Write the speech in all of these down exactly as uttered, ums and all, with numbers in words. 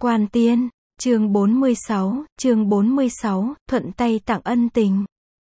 Quan Tiên, chương bốn mươi sáu, chương bốn mươi sáu, thuận tay tặng ân tình.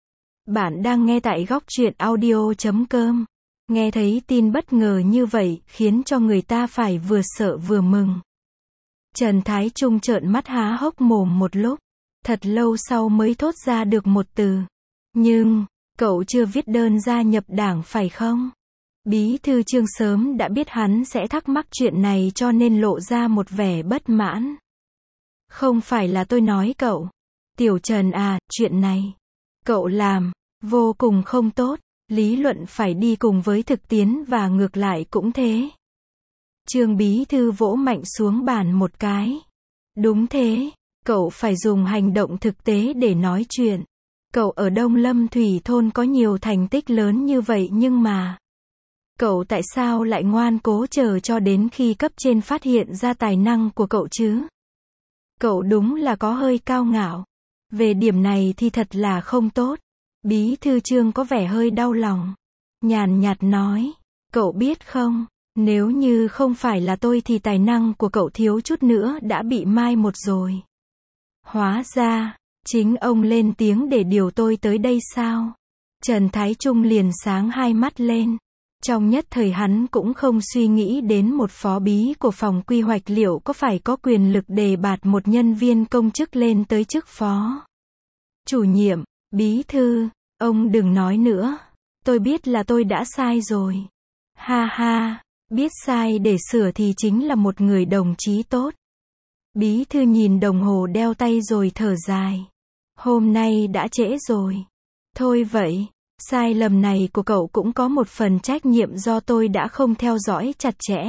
Bạn đang nghe tại góc truyện audio chấm com. Nghe thấy tin bất ngờ như vậy, khiến cho người ta phải vừa sợ vừa mừng. Trần Thái Trung trợn mắt há hốc mồm một lúc, thật lâu sau mới thốt ra được một từ. Nhưng, cậu chưa viết đơn gia nhập đảng phải không? Bí thư Trương sớm đã biết hắn sẽ thắc mắc chuyện này cho nên lộ ra một vẻ bất mãn. Không phải là tôi nói cậu. Tiểu Trần à, chuyện này cậu làm vô cùng không tốt, lý luận phải đi cùng với thực tiễn và ngược lại cũng thế. Trương bí thư vỗ mạnh xuống bàn một cái. Đúng thế, cậu phải dùng hành động thực tế để nói chuyện. Cậu ở Đông Lâm Thủy Thôn có nhiều thành tích lớn như vậy nhưng mà cậu tại sao lại ngoan cố chờ cho đến khi cấp trên phát hiện ra tài năng của cậu chứ? Cậu đúng là có hơi cao ngạo. Về điểm này thì thật là không tốt. Bí thư Trương có vẻ hơi đau lòng. Nhàn nhạt nói, cậu biết không, nếu như không phải là tôi thì tài năng của cậu thiếu chút nữa đã bị mai một rồi. Hóa ra, chính ông lên tiếng để điều tôi tới đây sao? Trần Thái Trung liền sáng hai mắt lên. Trong nhất thời hắn cũng không suy nghĩ đến một phó bí của phòng quy hoạch liệu có phải có quyền lực đề bạt một nhân viên công chức lên tới chức phó. Chủ nhiệm, bí thư, ông đừng nói nữa. Tôi biết là tôi đã sai rồi. Ha ha, biết sai để sửa thì chính là một người đồng chí tốt. Bí thư nhìn đồng hồ đeo tay rồi thở dài. Hôm nay đã trễ rồi. Thôi vậy. Sai lầm này của cậu cũng có một phần trách nhiệm do tôi đã không theo dõi chặt chẽ.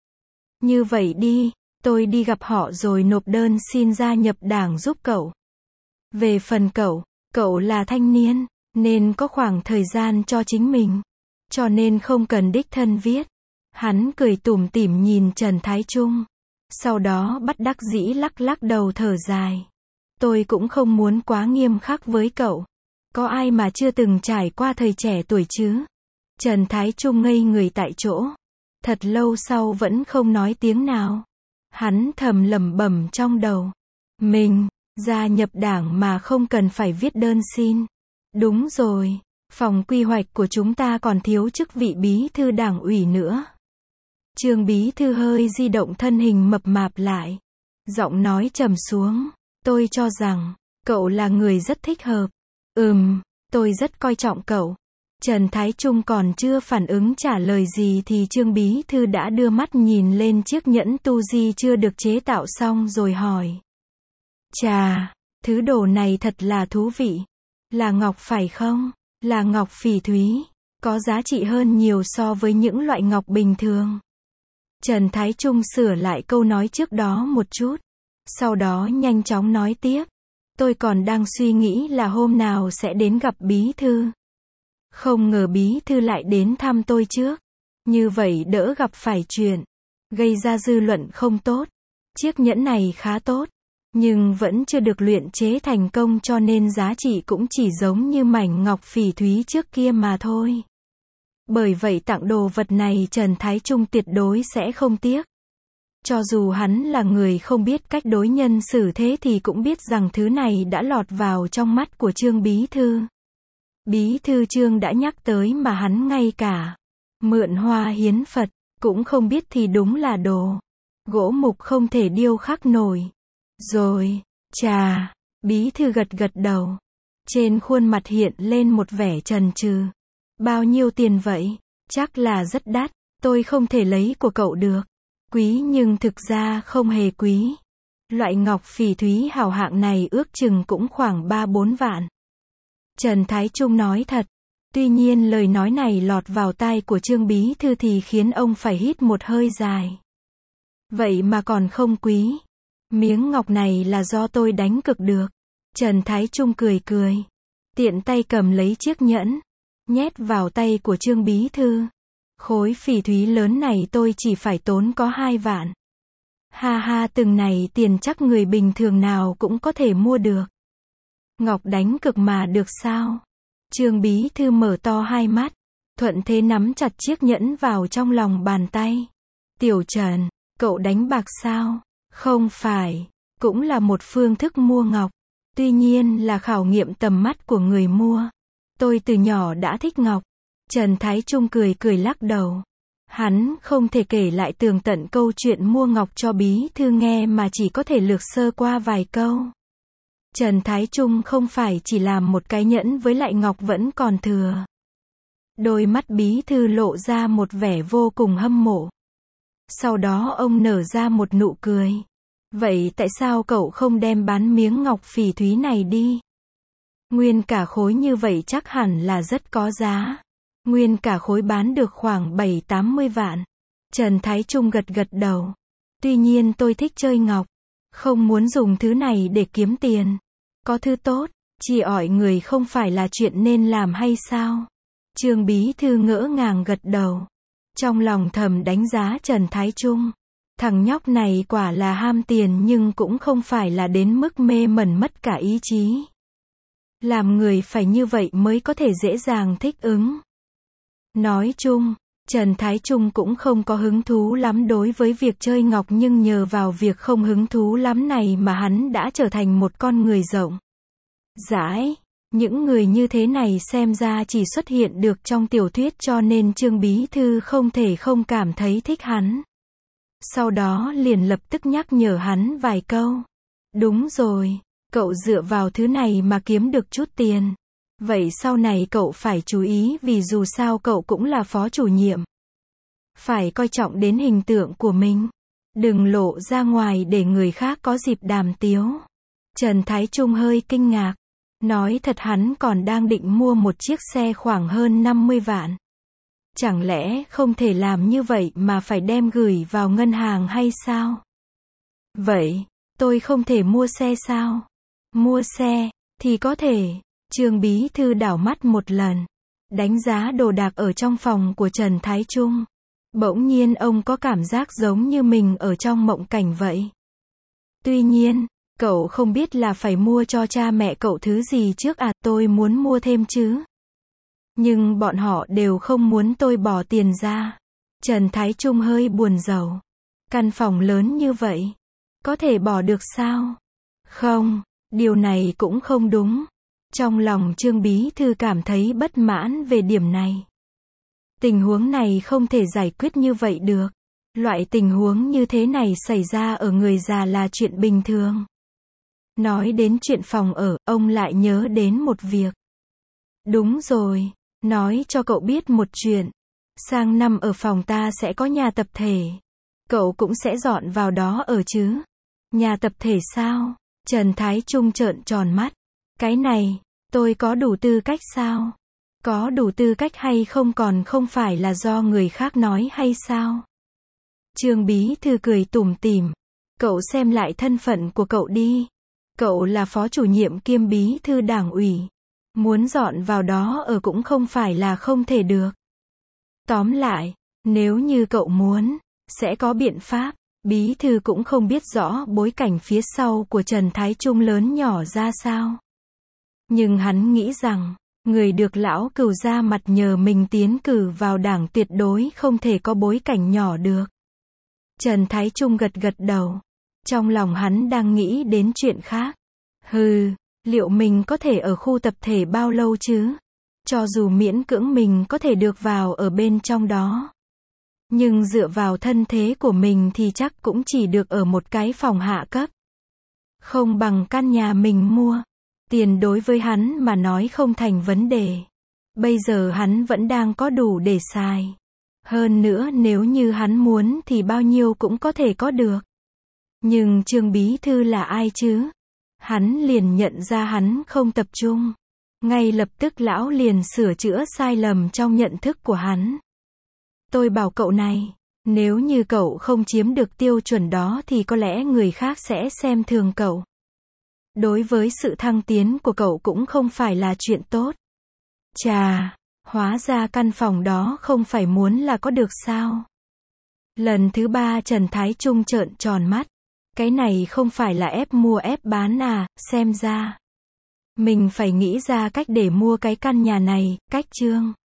Như vậy đi, tôi đi gặp họ rồi nộp đơn xin gia nhập đảng giúp cậu. Về phần cậu, cậu là thanh niên, nên có khoảng thời gian cho chính mình. Cho nên không cần đích thân viết. Hắn cười tủm tỉm nhìn Trần Thái Trung. Sau đó bất đắc dĩ lắc lắc đầu thở dài. Tôi cũng không muốn quá nghiêm khắc với cậu. Có ai mà chưa từng trải qua thời trẻ tuổi chứ? Trần Thái Trung ngây người tại chỗ. Thật lâu sau vẫn không nói tiếng nào. Hắn thầm lẩm bẩm trong đầu. Mình, gia nhập đảng mà không cần phải viết đơn xin. Đúng rồi, phòng quy hoạch của chúng ta còn thiếu chức vị bí thư đảng ủy nữa. Trương bí thư hơi di động thân hình mập mạp lại. Giọng nói trầm xuống. Tôi cho rằng, cậu là người rất thích hợp. Ừm, tôi rất coi trọng cậu. Trần Thái Trung còn chưa phản ứng trả lời gì thì Trương bí thư đã đưa mắt nhìn lên chiếc nhẫn tu di chưa được chế tạo xong rồi hỏi. Chà, thứ đồ này thật là thú vị. Là ngọc phải không? Là ngọc phỉ thúy. Có giá trị hơn nhiều so với những loại ngọc bình thường. Trần Thái Trung sửa lại câu nói trước đó một chút. Sau đó nhanh chóng nói tiếp. Tôi còn đang suy nghĩ là hôm nào sẽ đến gặp bí thư. Không ngờ bí thư lại đến thăm tôi trước. Như vậy đỡ gặp phải chuyện gây ra dư luận không tốt. Chiếc nhẫn này khá tốt, nhưng vẫn chưa được luyện chế thành công cho nên giá trị cũng chỉ giống như mảnh ngọc phỉ thúy trước kia mà thôi. Bởi vậy tặng đồ vật này Trần Thái Trung tuyệt đối sẽ không tiếc. Cho dù hắn là người không biết cách đối nhân xử thế thì cũng biết rằng thứ này đã lọt vào trong mắt của Trương bí thư. Bí thư Trương đã nhắc tới mà hắn ngay cả mượn hoa hiến Phật cũng không biết thì đúng là đồ gỗ mục không thể điêu khắc nổi. Rồi, chà, bí thư gật gật đầu. Trên khuôn mặt hiện lên một vẻ chần chừ. Bao nhiêu tiền vậy? Chắc là rất đắt, tôi không thể lấy của cậu được. Quý nhưng thực ra không hề quý. Loại ngọc phỉ thúy hảo hạng này ước chừng cũng khoảng ba bốn vạn. Trần Thái Trung nói thật. Tuy nhiên lời nói này lọt vào tai của Trương bí thư thì khiến ông phải hít một hơi dài. Vậy mà còn không quý. Miếng ngọc này là do tôi đánh cược được. Trần Thái Trung cười cười. Tiện tay cầm lấy chiếc nhẫn. Nhét vào tay của Trương bí thư. Khối phỉ thúy lớn này tôi chỉ phải tốn có hai vạn. Ha ha, từng này tiền chắc người bình thường nào cũng có thể mua được. Ngọc đánh cược mà được sao? Trương bí thư mở to hai mắt. Thuận thế nắm chặt chiếc nhẫn vào trong lòng bàn tay. Tiểu Trần, cậu đánh bạc sao? Không phải, cũng là một phương thức mua ngọc. Tuy nhiên là khảo nghiệm tầm mắt của người mua. Tôi từ nhỏ đã thích ngọc. Trần Thái Trung cười cười lắc đầu. Hắn không thể kể lại tường tận câu chuyện mua ngọc cho bí thư nghe mà chỉ có thể lược sơ qua vài câu. Trần Thái Trung không phải chỉ làm một cái nhẫn với lại ngọc vẫn còn thừa. Đôi mắt bí thư lộ ra một vẻ vô cùng hâm mộ. Sau đó ông nở ra một nụ cười. Vậy tại sao cậu không đem bán miếng ngọc phỉ thúy này đi? Nguyên cả khối như vậy chắc hẳn là rất có giá. Nguyên cả khối bán được khoảng bảy tám mươi vạn. Trần Thái Trung gật gật đầu. Tuy nhiên tôi thích chơi ngọc. Không muốn dùng thứ này để kiếm tiền. Có thứ tốt, chỉ ỏi người không phải là chuyện nên làm hay sao? Trương bí thư ngỡ ngàng gật đầu. Trong lòng thầm đánh giá Trần Thái Trung. Thằng nhóc này quả là ham tiền nhưng cũng không phải là đến mức mê mẩn mất cả ý chí. Làm người phải như vậy mới có thể dễ dàng thích ứng. Nói chung, Trần Thái Trung cũng không có hứng thú lắm đối với việc chơi ngọc nhưng nhờ vào việc không hứng thú lắm này mà hắn đã trở thành một con người rộng rãi. Những người như thế này xem ra chỉ xuất hiện được trong tiểu thuyết cho nên Trương bí thư không thể không cảm thấy thích hắn. Sau đó liền lập tức nhắc nhở hắn vài câu. Đúng rồi, cậu dựa vào thứ này mà kiếm được chút tiền. Vậy sau này cậu phải chú ý vì dù sao cậu cũng là phó chủ nhiệm. Phải coi trọng đến hình tượng của mình. Đừng lộ ra ngoài để người khác có dịp đàm tiếu. Trần Thái Trung hơi kinh ngạc. Nói thật hắn còn đang định mua một chiếc xe khoảng hơn năm mươi vạn. Chẳng lẽ không thể làm như vậy mà phải đem gửi vào ngân hàng hay sao? Vậy, tôi không thể mua xe sao? Mua xe, thì có thể. Trương bí thư đảo mắt một lần. Đánh giá đồ đạc ở trong phòng của Trần Thái Trung. Bỗng nhiên ông có cảm giác giống như mình ở trong mộng cảnh vậy. Tuy nhiên, cậu không biết là phải mua cho cha mẹ cậu thứ gì trước à, tôi muốn mua thêm chứ. Nhưng bọn họ đều không muốn tôi bỏ tiền ra. Trần Thái Trung hơi buồn rầu. Căn phòng lớn như vậy, có thể bỏ được sao? Không, điều này cũng không đúng. Trong lòng Trương bí thư cảm thấy bất mãn về điểm này. Tình huống này không thể giải quyết như vậy được. Loại tình huống như thế này xảy ra ở người già là chuyện bình thường. Nói đến chuyện phòng ở, ông lại nhớ đến một việc. Đúng rồi, nói cho cậu biết một chuyện. Sang năm ở phòng ta sẽ có nhà tập thể. Cậu cũng sẽ dọn vào đó ở chứ? Nhà tập thể sao? Trần Thái Trung trợn tròn mắt. Cái này, tôi có đủ tư cách sao? Có đủ tư cách hay không còn không phải là do người khác nói hay sao? Trương bí thư cười tủm tỉm. Cậu xem lại thân phận của cậu đi. Cậu là phó chủ nhiệm kiêm bí thư đảng ủy. Muốn dọn vào đó ở cũng không phải là không thể được. Tóm lại, nếu như cậu muốn, sẽ có biện pháp. Bí thư cũng không biết rõ bối cảnh phía sau của Trần Thái Trung lớn nhỏ ra sao. Nhưng hắn nghĩ rằng, người được lão cửu ra mặt nhờ mình tiến cử vào đảng tuyệt đối không thể có bối cảnh nhỏ được. Trần Thái Trung gật gật đầu. Trong lòng hắn đang nghĩ đến chuyện khác. Hừ, liệu mình có thể ở khu tập thể bao lâu chứ? Cho dù miễn cưỡng mình có thể được vào ở bên trong đó. Nhưng dựa vào thân thế của mình thì chắc cũng chỉ được ở một cái phòng hạ cấp. Không bằng căn nhà mình mua. Tiền đối với hắn mà nói không thành vấn đề. Bây giờ hắn vẫn đang có đủ để xài. Hơn nữa nếu như hắn muốn thì bao nhiêu cũng có thể có được. Nhưng Trương bí thư là ai chứ? Hắn liền nhận ra hắn không tập trung. Ngay lập tức lão liền sửa chữa sai lầm trong nhận thức của hắn. Tôi bảo cậu này, nếu như cậu không chiếm được tiêu chuẩn đó thì có lẽ người khác sẽ xem thường cậu. Đối với sự thăng tiến của cậu cũng không phải là chuyện tốt. Chà, hóa ra căn phòng đó không phải muốn là có được sao? Lần thứ ba Trần Thái Trung trợn tròn mắt. Cái này không phải là ép mua ép bán à, xem ra. Mình phải nghĩ ra cách để mua cái căn nhà này, cách Trương